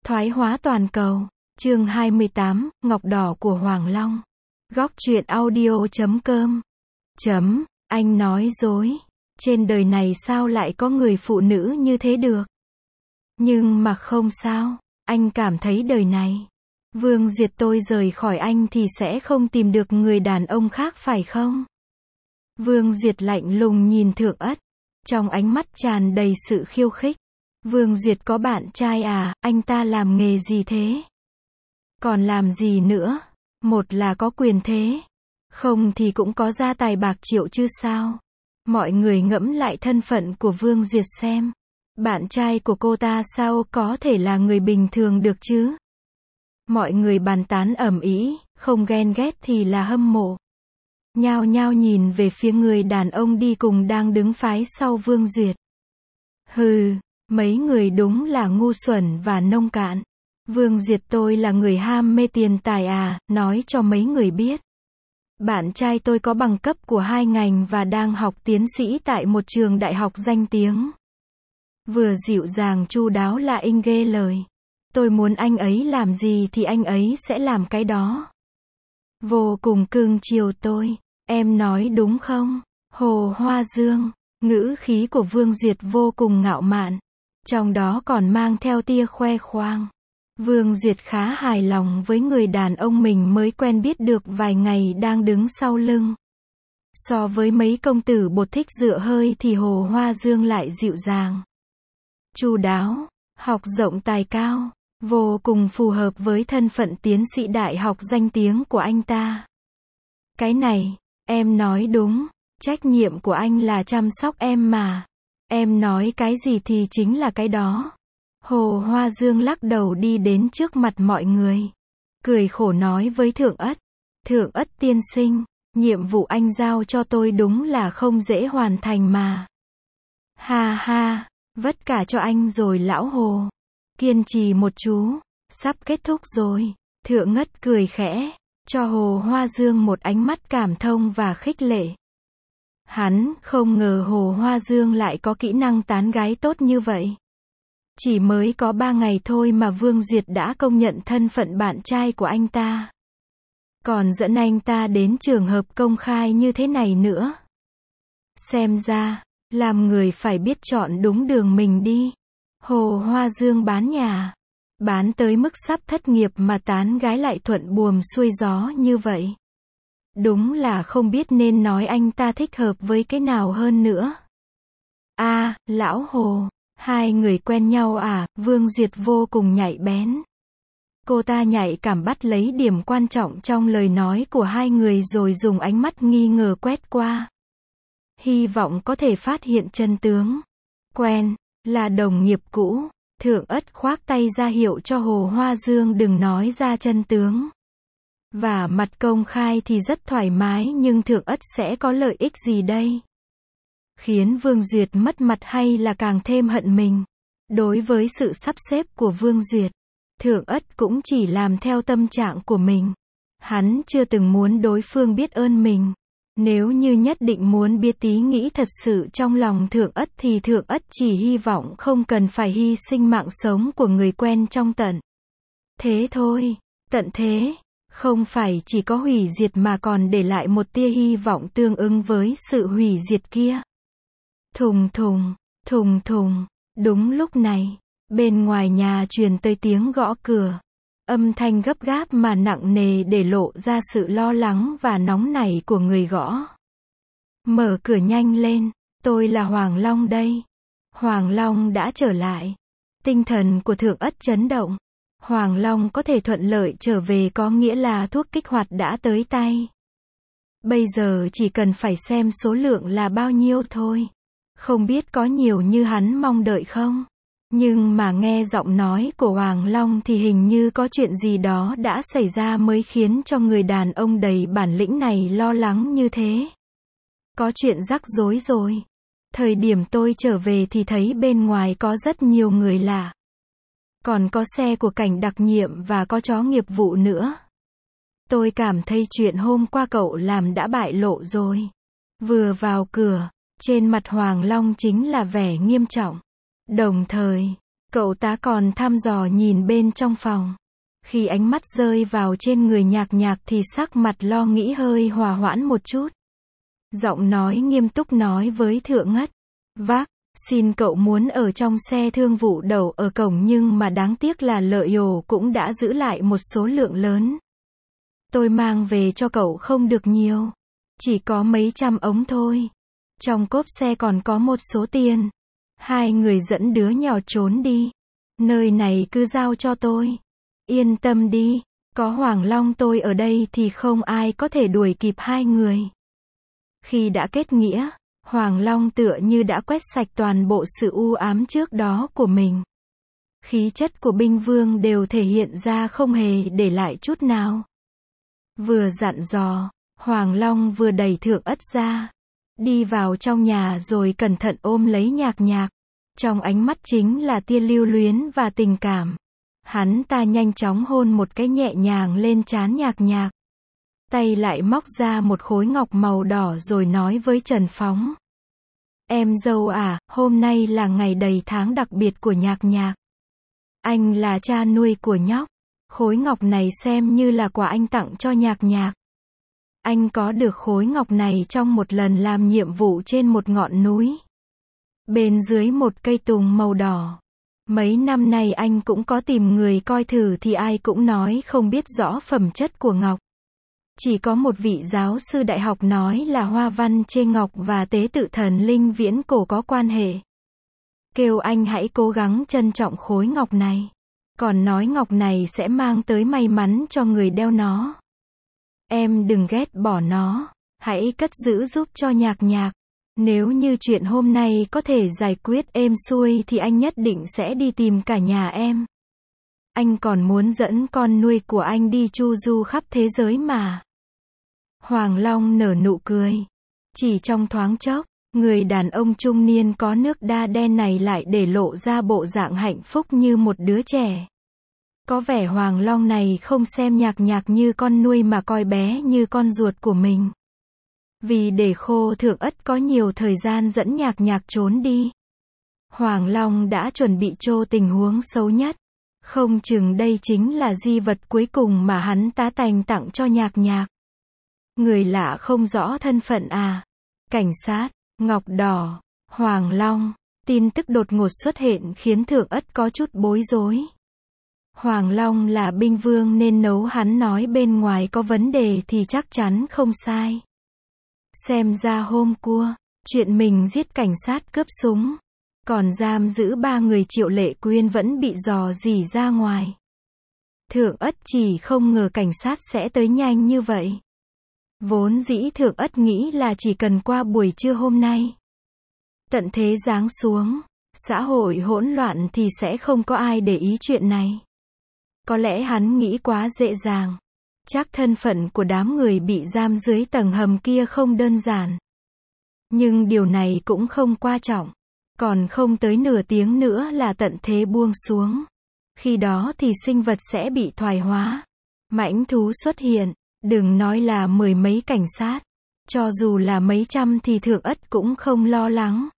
Thoái hóa toàn cầu. Chương 28, Ngọc đỏ của Hoàng Long. Góc truyện audio.com. Anh nói dối. Trên đời này sao lại có người phụ nữ như thế được? Nhưng mà không sao. Anh cảm thấy đời này, Vương Duyệt tôi rời khỏi anh thì sẽ không tìm được người đàn ông khác phải không? Vương Duyệt lạnh lùng nhìn Thượng Ất. Trong ánh mắt tràn đầy sự khiêu khích. Vương Duyệt có bạn trai à, anh ta làm nghề gì thế? Còn làm gì nữa? Một là có quyền thế, không thì cũng có gia tài bạc triệu chứ sao? Mọi người ngẫm lại thân phận của Vương Duyệt xem. Bạn trai của cô ta sao có thể là người bình thường được chứ? Mọi người bàn tán ầm ĩ, không ghen ghét thì là hâm mộ. Nhao nhao nhìn về phía người đàn ông đi cùng đang đứng phái sau Vương Duyệt. Hừ, mấy người đúng là ngu xuẩn và nông cạn. Vương Duyệt tôi là người ham mê tiền tài à, nói cho mấy người biết. Bạn trai tôi có bằng cấp của 2 ngành và đang học tiến sĩ tại một trường đại học danh tiếng. Vừa dịu dàng chu đáo là in ghê lời. Tôi muốn anh ấy làm gì thì anh ấy sẽ làm cái đó. Vô cùng cưng chiều tôi. Em nói đúng không? Hồ Hoa Dương. Ngữ khí của Vương Duyệt vô cùng ngạo mạn. Trong đó còn mang theo tia khoe khoang. Vương Duyệt khá hài lòng với người đàn ông mình mới quen biết được vài ngày đang đứng sau lưng. So với mấy công tử bột thích dựa hơi thì Hồ Hoa Dương lại dịu dàng, chu đáo, học rộng tài cao, vô cùng phù hợp với thân phận tiến sĩ đại học danh tiếng của anh ta. Cái này, em nói đúng, trách nhiệm của anh là chăm sóc em mà. Em nói cái gì thì chính là cái đó. Hồ Hoa Dương lắc đầu đi đến trước mặt mọi người. Cười khổ nói với Thượng Ất. Thượng Ất tiên sinh, nhiệm vụ anh giao cho tôi đúng là không dễ hoàn thành mà. Ha ha, vất cả cho anh rồi lão Hồ. Kiên trì một chú, sắp kết thúc rồi. Thượng Ất cười khẽ, cho Hồ Hoa Dương một ánh mắt cảm thông và khích lệ. Hắn không ngờ Hồ Hoa Dương lại có kỹ năng tán gái tốt như vậy. Chỉ mới có 3 ngày thôi mà Vương Duyệt đã công nhận thân phận bạn trai của anh ta. Còn dẫn anh ta đến trường hợp công khai như thế này nữa. Xem ra, làm người phải biết chọn đúng đường mình đi. Hồ Hoa Dương bán nhà, bán tới mức sắp thất nghiệp mà tán gái lại thuận buồm xuôi gió như vậy. Đúng là không biết nên nói anh ta thích hợp với cái nào hơn nữa. À, lão Hồ. Hai người quen nhau à? Vương Duyệt vô cùng nhạy bén. Cô ta nhạy cảm bắt lấy điểm quan trọng trong lời nói của hai người rồi dùng ánh mắt nghi ngờ quét qua. Hy vọng có thể phát hiện chân tướng. Quen, là đồng nghiệp cũ. Thượng Ất khoác tay ra hiệu cho Hồ Hoa Dương đừng nói ra chân tướng. Và mặt công khai thì rất thoải mái nhưng Thượng Ất sẽ có lợi ích gì đây? Khiến Vương Duyệt mất mặt hay là càng thêm hận mình? Đối với sự sắp xếp của Vương Duyệt, Thượng Ất cũng chỉ làm theo tâm trạng của mình. Hắn chưa từng muốn đối phương biết ơn mình. Nếu như nhất định muốn biết ý nghĩ thật sự trong lòng Thượng Ất thì Thượng Ất chỉ hy vọng không cần phải hy sinh mạng sống của người quen trong tận thế thôi. Tận thế, không phải chỉ có hủy diệt mà còn để lại một tia hy vọng tương ứng với sự hủy diệt kia. Thùng thùng, thùng thùng. Đúng lúc này, bên ngoài nhà truyền tới tiếng gõ cửa. Âm thanh gấp gáp mà nặng nề để lộ ra sự lo lắng và nóng nảy của người gõ. Mở cửa nhanh lên, tôi là Hoàng Long đây. Hoàng Long đã trở lại. Tinh thần của Thượng Ất chấn động. Hoàng Long có thể thuận lợi trở về có nghĩa là thuốc kích hoạt đã tới tay. Bây giờ chỉ cần phải xem số lượng là bao nhiêu thôi. Không biết có nhiều như hắn mong đợi không? Nhưng mà nghe giọng nói của Hoàng Long thì hình như có chuyện gì đó đã xảy ra mới khiến cho người đàn ông đầy bản lĩnh này lo lắng như thế. Có chuyện rắc rối rồi. Thời điểm tôi trở về thì thấy bên ngoài có rất nhiều người lạ. Còn có xe của cảnh đặc nhiệm và có chó nghiệp vụ nữa. Tôi cảm thấy chuyện hôm qua cậu làm đã bại lộ rồi. Vừa vào cửa, trên mặt Hoàng Long chính là vẻ nghiêm trọng. Đồng thời, Cậu tá còn thăm dò nhìn bên trong phòng. Khi ánh mắt rơi vào trên người Nhạc Nhạc thì sắc mặt lo nghĩ hơi hòa hoãn một chút. Giọng nói nghiêm túc nói với Thượng Ất. Vác, xin cậu muốn ở trong xe thương vụ đậu ở cổng nhưng mà đáng tiếc là Lợi Ồ cũng đã giữ lại một số lượng lớn. Tôi mang về cho cậu không được nhiều. Chỉ có mấy trăm ống thôi. Trong cốp xe còn có một số tiền. Hai người dẫn đứa nhỏ trốn đi. Nơi này cứ giao cho tôi. Yên tâm đi, có Hoàng Long tôi ở đây thì không ai có thể đuổi kịp hai người. Khi đã kết nghĩa, Hoàng Long tựa như đã quét sạch toàn bộ sự u ám trước đó của mình. Khí chất của binh vương đều thể hiện ra không hề để lại chút nào. Vừa dặn dò, Hoàng Long vừa đẩy Thượng Ất ra. Đi vào trong nhà rồi cẩn thận ôm lấy Nhạc Nhạc. Trong ánh mắt chính là tia lưu luyến và tình cảm. Hắn ta nhanh chóng hôn một cái nhẹ nhàng lên trán Nhạc Nhạc. Tay lại móc ra một khối ngọc màu đỏ rồi nói với Trần Phóng. Em dâu à, hôm nay là ngày đầy tháng đặc biệt của Nhạc Nhạc. Anh là cha nuôi của nhóc. Khối ngọc này xem như là quà anh tặng cho Nhạc Nhạc. Anh có được khối ngọc này trong một lần làm nhiệm vụ trên một ngọn núi. Bên dưới một cây tùng màu đỏ. Mấy năm nay anh cũng có tìm người coi thử thì ai cũng nói không biết rõ phẩm chất của ngọc. Chỉ có một vị giáo sư đại học nói là hoa văn trên ngọc và tế tự thần linh viễn cổ có quan hệ. Kêu anh hãy cố gắng trân trọng khối ngọc này. Còn nói ngọc này sẽ mang tới may mắn cho người đeo nó. Em đừng ghét bỏ nó. Hãy cất giữ giúp cho Nhạc Nhạc. Nếu như chuyện hôm nay có thể giải quyết êm xuôi thì anh nhất định sẽ đi tìm cả nhà em. Anh còn muốn dẫn con nuôi của anh đi chu du khắp thế giới mà. Hoàng Long nở nụ cười. Chỉ trong thoáng chốc, người đàn ông trung niên có nước da đen này lại để lộ ra bộ dạng hạnh phúc như một đứa trẻ. Có vẻ Hoàng Long này không xem Nhạc Nhạc như con nuôi mà coi bé như con ruột của mình. Vì để khô Thượng Ất có nhiều thời gian dẫn Nhạc Nhạc trốn đi. Hoàng Long đã chuẩn bị cho tình huống xấu nhất. Không chừng đây chính là di vật cuối cùng mà hắn tá tành tặng cho Nhạc Nhạc. Người lạ không rõ thân phận à. Cảnh sát, ngọc đỏ, Hoàng Long. Tin tức đột ngột xuất hiện khiến Thượng Ất có chút bối rối. Hoàng Long là binh vương nên nấu hắn nói bên ngoài có vấn đề thì chắc chắn không sai. Xem ra hôm qua, chuyện mình giết cảnh sát cướp súng, còn giam giữ 3 người Triệu Lệ Quyên vẫn bị dò dỉ ra ngoài. Thượng Ất chỉ không ngờ cảnh sát sẽ tới nhanh như vậy. Vốn dĩ Thượng Ất nghĩ là chỉ cần qua buổi trưa hôm nay, tận thế giáng xuống, xã hội hỗn loạn thì sẽ không có ai để ý chuyện này. Có lẽ hắn nghĩ quá dễ dàng. Chắc thân phận của đám người bị giam dưới tầng hầm kia không đơn giản. Nhưng điều này cũng không quan trọng. Còn không tới nửa tiếng nữa là tận thế buông xuống. Khi đó thì sinh vật sẽ bị thoái hóa. Mãnh thú xuất hiện. Đừng nói là 10 mấy cảnh sát. Cho dù là mấy trăm thì Thượng Ất cũng không lo lắng.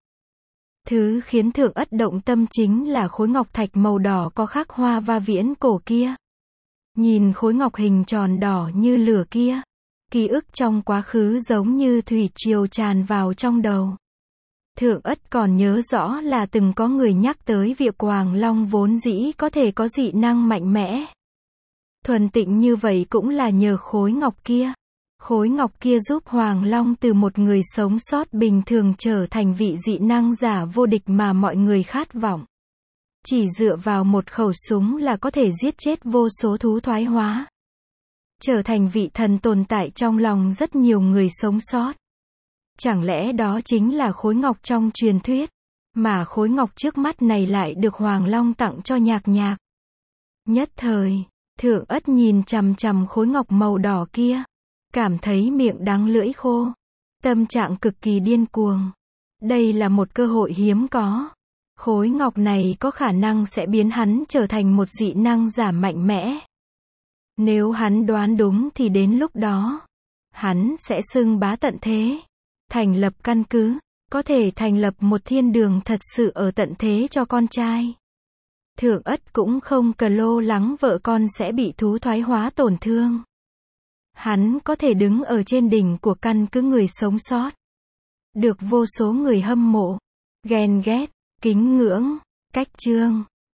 Thứ khiến Thượng Ất động tâm chính là khối ngọc thạch màu đỏ có khắc hoa va viễn cổ kia. Nhìn khối ngọc hình tròn đỏ như lửa kia. Ký ức trong quá khứ giống như thủy triều tràn vào trong đầu. Thượng Ất còn nhớ rõ là từng có người nhắc tới việc Hoàng Long vốn dĩ có thể có dị năng mạnh mẽ. Thuần tịnh như vậy cũng là nhờ khối ngọc kia. Khối ngọc kia giúp Hoàng Long từ một người sống sót bình thường trở thành vị dị năng giả vô địch mà mọi người khát vọng. Chỉ dựa vào một khẩu súng là có thể giết chết vô số thú thoái hóa. Trở thành vị thần tồn tại trong lòng rất nhiều người sống sót. Chẳng lẽ đó chính là khối ngọc trong truyền thuyết, mà khối ngọc trước mắt này lại được Hoàng Long tặng cho Nhạc Nhạc. Nhất thời, Thượng Ất nhìn chằm chằm khối ngọc màu đỏ kia, cảm thấy miệng đắng lưỡi khô. Tâm trạng cực kỳ điên cuồng. Đây là một cơ hội hiếm có. Khối ngọc này có khả năng sẽ biến hắn trở thành một dị năng giả mạnh mẽ. Nếu hắn đoán đúng thì đến lúc đó, hắn sẽ xưng bá tận thế. Thành lập căn cứ, có thể thành lập một thiên đường thật sự ở tận thế cho con trai. Thượng Ất cũng không cần lo lắng vợ con sẽ bị thú thoái hóa tổn thương. Hắn có thể đứng ở trên đỉnh của căn cứ người sống sót. Được vô số người hâm mộ, ghen ghét, kính ngưỡng, cách chương.